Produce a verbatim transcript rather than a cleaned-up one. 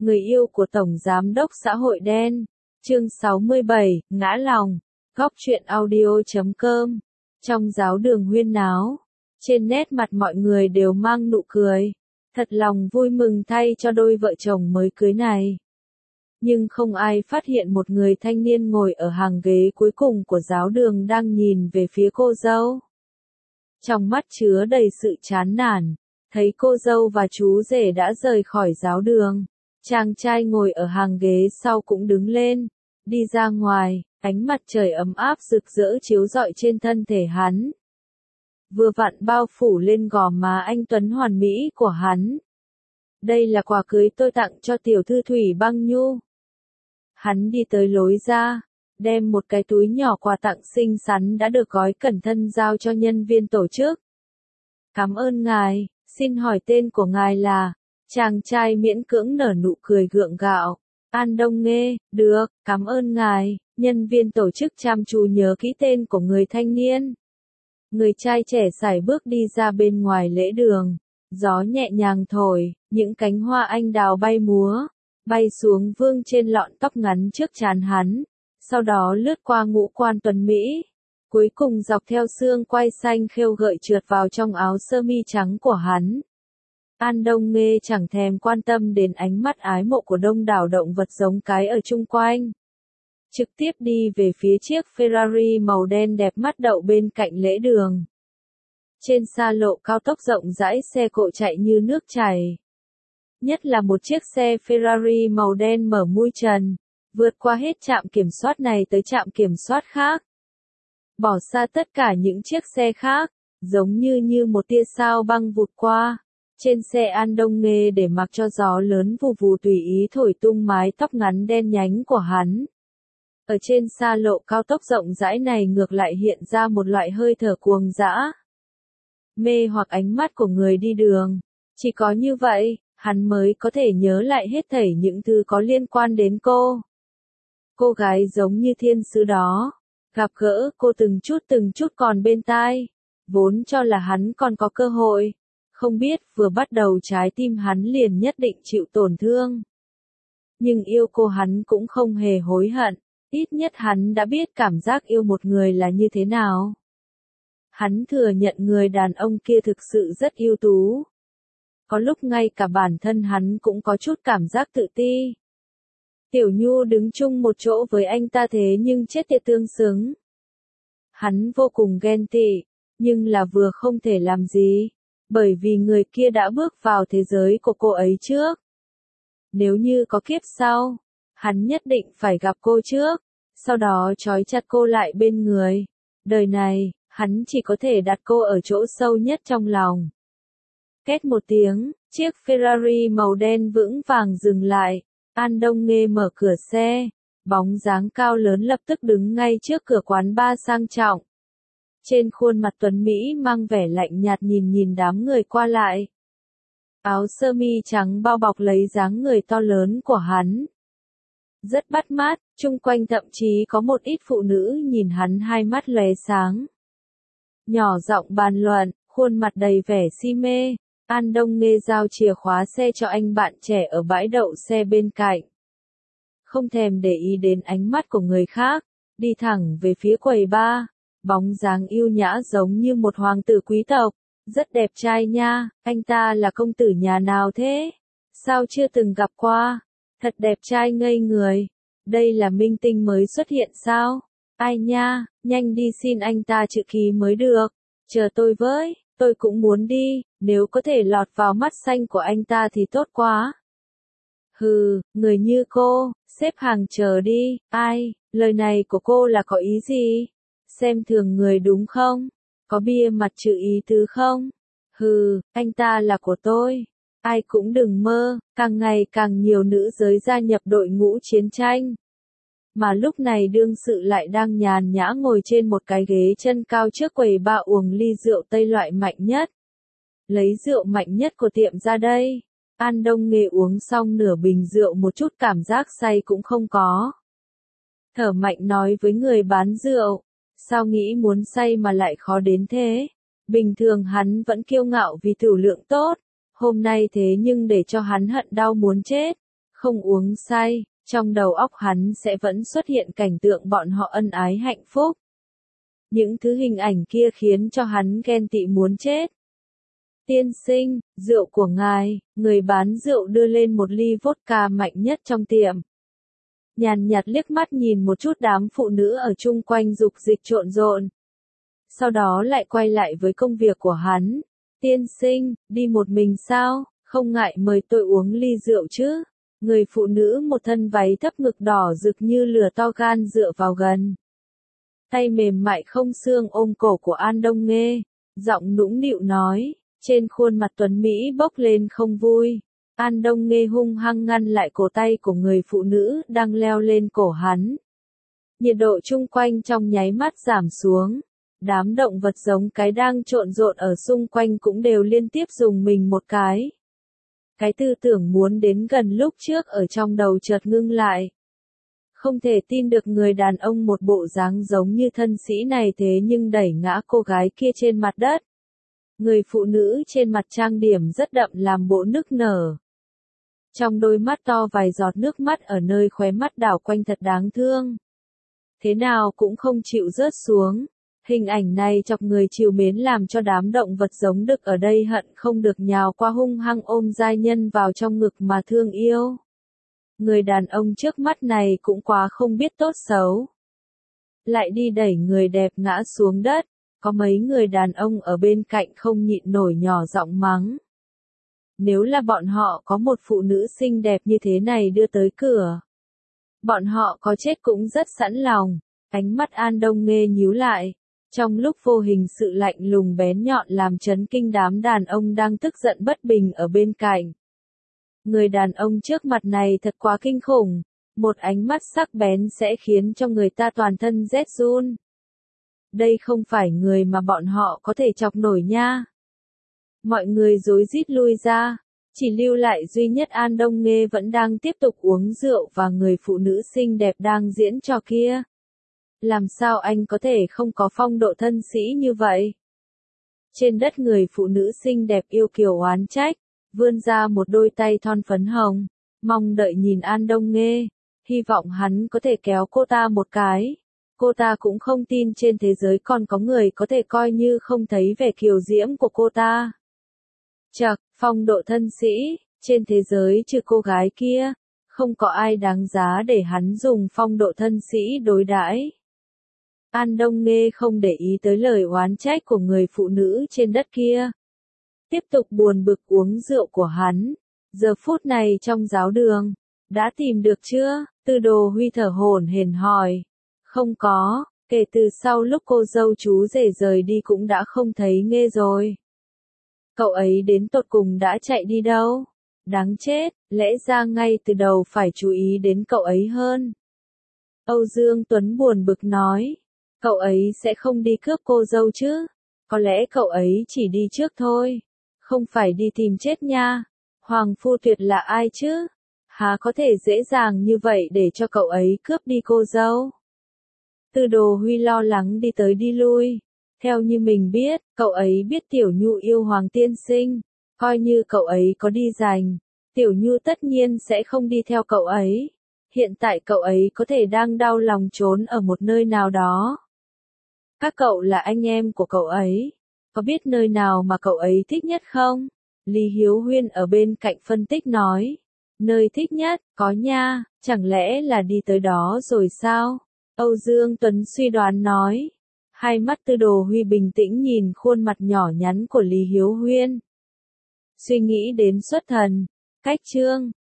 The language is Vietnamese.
người yêu của Tổng Giám đốc xã hội đen. Chương sáu mươi bảy, ngã lòng. Góc truyện audio chấm com. Trong giáo đường huyên náo, trên nét mặt mọi người đều mang nụ cười. Thật lòng vui mừng thay cho đôi vợ chồng mới cưới này. Nhưng không ai phát hiện một người thanh niên ngồi ở hàng ghế cuối cùng của giáo đường đang nhìn về phía cô dâu. Trong mắt chứa đầy sự chán nản, thấy cô dâu và chú rể đã rời khỏi giáo đường. Chàng trai ngồi ở hàng ghế sau cũng đứng lên, đi ra ngoài, ánh mặt trời ấm áp rực rỡ chiếu rọi trên thân thể hắn. Vừa vặn bao phủ lên gò má anh tuấn hoàn mỹ của hắn. Đây là quà cưới tôi tặng cho tiểu thư Thủy Băng Nhu. Hắn đi tới lối ra, đem một cái túi nhỏ quà tặng xinh xắn đã được gói cẩn thận giao cho nhân viên tổ chức. Cảm ơn ngài, xin hỏi tên của ngài là? Chàng trai miễn cưỡng nở nụ cười gượng gạo. An Đông Nghê, được, cảm ơn ngài. Nhân viên tổ chức chăm chú nhớ kỹ tên của người thanh niên. Người trai trẻ sải bước đi ra bên ngoài lễ đường. Gió nhẹ nhàng thổi, những cánh hoa anh đào bay múa, bay xuống vương trên lọn tóc ngắn trước trán hắn, sau đó lướt qua ngũ quan tuấn mỹ, cuối cùng dọc theo xương quai xanh khêu gợi trượt vào trong áo sơ mi trắng của hắn. An Đông Nghê chẳng thèm quan tâm đến ánh mắt ái mộ của đông đảo động vật giống cái ở chung quanh. Trực tiếp đi về phía chiếc Ferrari màu đen đẹp mắt đậu bên cạnh lễ đường. Trên xa lộ cao tốc rộng rãi xe cộ chạy như nước chảy. Nhất là một chiếc xe Ferrari màu đen mở mui trần, vượt qua hết trạm kiểm soát này tới trạm kiểm soát khác. Bỏ xa tất cả những chiếc xe khác, giống như như một tia sao băng vụt qua. Trên xe An Đông Nghê để mặc cho gió lớn vù vù tùy ý thổi tung mái tóc ngắn đen nhánh của hắn. Ở trên xa lộ cao tốc rộng rãi này ngược lại hiện ra một loại hơi thở cuồng dã. Mê hoặc ánh mắt của người đi đường. Chỉ có như vậy, hắn mới có thể nhớ lại hết thảy những thứ có liên quan đến cô. Cô gái giống như thiên sứ đó. Gặp gỡ cô từng chút từng chút còn bên tai. Vốn cho là hắn còn có cơ hội. Không biết vừa bắt đầu trái tim hắn liền nhất định chịu tổn thương. Nhưng yêu cô hắn cũng không hề hối hận. Ít nhất hắn đã biết cảm giác yêu một người là như thế nào. Hắn thừa nhận người đàn ông kia thực sự rất ưu tú. Có lúc ngay cả bản thân hắn cũng có chút cảm giác tự ti. Tiểu Nhu đứng chung một chỗ với anh ta thế nhưng chết tiệt tương xứng. Hắn vô cùng ghen tị, nhưng là vừa không thể làm gì, bởi vì người kia đã bước vào thế giới của cô ấy trước. Nếu như có kiếp sau, hắn nhất định phải gặp cô trước, sau đó trói chặt cô lại bên người. Đời này, hắn chỉ có thể đặt cô ở chỗ sâu nhất trong lòng. Két một tiếng, chiếc Ferrari màu đen vững vàng dừng lại. An Đông Nghê mở cửa xe, bóng dáng cao lớn lập tức đứng ngay trước cửa quán bar sang trọng. Trên khuôn mặt tuấn Mỹ mang vẻ lạnh nhạt nhìn nhìn đám người qua lại. Áo sơ mi trắng bao bọc lấy dáng người to lớn của hắn. Rất bắt mắt, chung quanh thậm chí có một ít phụ nữ nhìn hắn hai mắt lóe sáng. Nhỏ giọng bàn luận, khuôn mặt đầy vẻ si mê. An Đông Nghê giao chìa khóa xe cho anh bạn trẻ ở bãi đậu xe bên cạnh. Không thèm để ý đến ánh mắt của người khác, đi thẳng về phía quầy bar. Bóng dáng yêu nhã giống như một hoàng tử quý tộc. Rất đẹp trai nha, anh ta là công tử nhà nào thế? Sao chưa từng gặp qua? Thật đẹp trai ngây người. Đây là minh tinh mới xuất hiện sao? Ai nha, nhanh đi xin anh ta chữ ký mới được. Chờ tôi với, tôi cũng muốn đi, nếu có thể lọt vào mắt xanh của anh ta thì tốt quá. Hừ, người như cô, xếp hàng chờ đi. Ai, lời này của cô là có ý gì? Xem thường người đúng không? Có bia mặt chữ ý tứ không? Hừ, anh ta là của tôi. Ai cũng đừng mơ, càng ngày càng nhiều nữ giới gia nhập đội ngũ chiến tranh. Mà lúc này đương sự lại đang nhàn nhã ngồi trên một cái ghế chân cao trước quầy bar uống ly rượu Tây loại mạnh nhất. Lấy rượu mạnh nhất của tiệm ra đây. An Đông Nghê uống xong nửa bình rượu một chút cảm giác say cũng không có. Thở mạnh nói với người bán rượu. Sao nghĩ muốn say mà lại khó đến thế? Bình thường hắn vẫn kiêu ngạo vì tử lượng tốt. Hôm nay thế nhưng để cho hắn hận đau muốn chết. không uống say, trong đầu óc hắn sẽ vẫn xuất hiện cảnh tượng bọn họ ân ái hạnh phúc. Những thứ hình ảnh kia khiến cho hắn ghen tị muốn chết. Tiên sinh, rượu của ngài, người bán rượu đưa lên một ly vodka mạnh nhất trong tiệm. Nhàn nhạt liếc mắt nhìn một chút đám phụ nữ ở chung quanh dục dịch trộn rộn. Sau đó lại quay lại với công việc của hắn. Tiên sinh, đi một mình sao, không ngại mời tôi uống ly rượu chứ. Người phụ nữ một thân váy thấp ngực đỏ rực như lửa to gan dựa vào gần. Tay mềm mại không xương ôm cổ của An Đông Nghê, giọng nũng nịu nói, trên khuôn mặt tuấn Mỹ bốc lên không vui. An Đông Nghê hung hăng ngăn lại cổ tay của người phụ nữ đang leo lên cổ hắn. Nhiệt độ chung quanh trong nháy mắt giảm xuống. Đám động vật giống cái đang trộn rộn ở xung quanh cũng đều liên tiếp dùng mình một cái. Cái tư tưởng muốn đến gần lúc trước ở trong đầu chợt ngưng lại. Không thể tin được người đàn ông một bộ dáng giống như thân sĩ này thế nhưng đẩy ngã cô gái kia trên mặt đất. Người phụ nữ trên mặt trang điểm rất đậm làm bộ nức nở. Trong đôi mắt to vài giọt nước mắt ở nơi khóe mắt đảo quanh thật đáng thương. Thế nào cũng không chịu rớt xuống. Hình ảnh này chọc người trìu mến làm cho đám động vật giống đực ở đây hận không được nhào qua hung hăng ôm giai nhân vào trong ngực mà thương yêu. Người đàn ông trước mắt này cũng quá không biết tốt xấu. Lại đi đẩy người đẹp ngã xuống đất, có mấy người đàn ông ở bên cạnh không nhịn nổi nhỏ giọng mắng. Nếu là bọn họ có một phụ nữ xinh đẹp như thế này đưa tới cửa, bọn họ có chết cũng rất sẵn lòng. Ánh mắt An Đông Nghê nhíu lại. Trong lúc vô hình sự lạnh lùng bén nhọn làm chấn kinh đám đàn ông đang tức giận bất bình ở bên cạnh. Người đàn ông trước mặt này thật quá kinh khủng, một ánh mắt sắc bén sẽ khiến cho người ta toàn thân rét run. Đây không phải người mà bọn họ có thể chọc nổi nha. Mọi người rối rít lui ra, chỉ lưu lại duy nhất An Đông Nghê vẫn đang tiếp tục uống rượu và người phụ nữ xinh đẹp đang diễn trò kia. Làm sao anh có thể không có phong độ thân sĩ như vậy? Trên đất người phụ nữ xinh đẹp yêu kiều oán trách, vươn ra một đôi tay thon phấn hồng, mong đợi nhìn An Đông Nghê, hy vọng hắn có thể kéo cô ta một cái. Cô ta cũng không tin trên thế giới còn có người có thể coi như không thấy vẻ kiều diễm của cô ta. Chậc, phong độ thân sĩ, trên thế giới trừ cô gái kia, không có ai đáng giá để hắn dùng phong độ thân sĩ đối đãi. An Đông Nghê không để ý tới lời oán trách của người phụ nữ trên đất kia. Tiếp tục buồn bực uống rượu của hắn. Giờ phút này trong giáo đường, đã tìm được chưa? Tư Đồ Huy thở hổn hển hỏi. Không có, kể từ sau lúc cô dâu chú rể rời đi cũng đã không thấy Nghê rồi. Cậu ấy đến tột cùng đã chạy đi đâu? Đáng chết, lẽ ra ngay từ đầu phải chú ý đến cậu ấy hơn. Âu Dương Tuấn buồn bực nói. Cậu ấy sẽ không đi cướp cô dâu chứ? Có lẽ cậu ấy chỉ đi trước thôi. Không phải đi tìm chết nha. Hoàng Phu Tuyệt là ai chứ? Há có thể dễ dàng như vậy để cho cậu ấy cướp đi cô dâu? Tư Đồ Huy lo lắng đi tới đi lui. Theo như mình biết, cậu ấy biết Tiểu Nhu yêu Hoàng Tiên Sinh. Coi như cậu ấy có đi giành, Tiểu Nhu tất nhiên sẽ không đi theo cậu ấy. Hiện tại cậu ấy có thể đang đau lòng trốn ở một nơi nào đó. Các cậu là anh em của cậu ấy. Có biết nơi nào mà cậu ấy thích nhất không? Lý Hiếu Huyên ở bên cạnh phân tích nói. Nơi thích nhất, có nha, chẳng lẽ là đi tới đó rồi sao? Âu Dương Tuấn suy đoán nói. Hai mắt Tư Đồ Huy bình tĩnh nhìn khuôn mặt nhỏ nhắn của Lý Hiếu Huyên. Suy nghĩ đến xuất thần. Cách chương.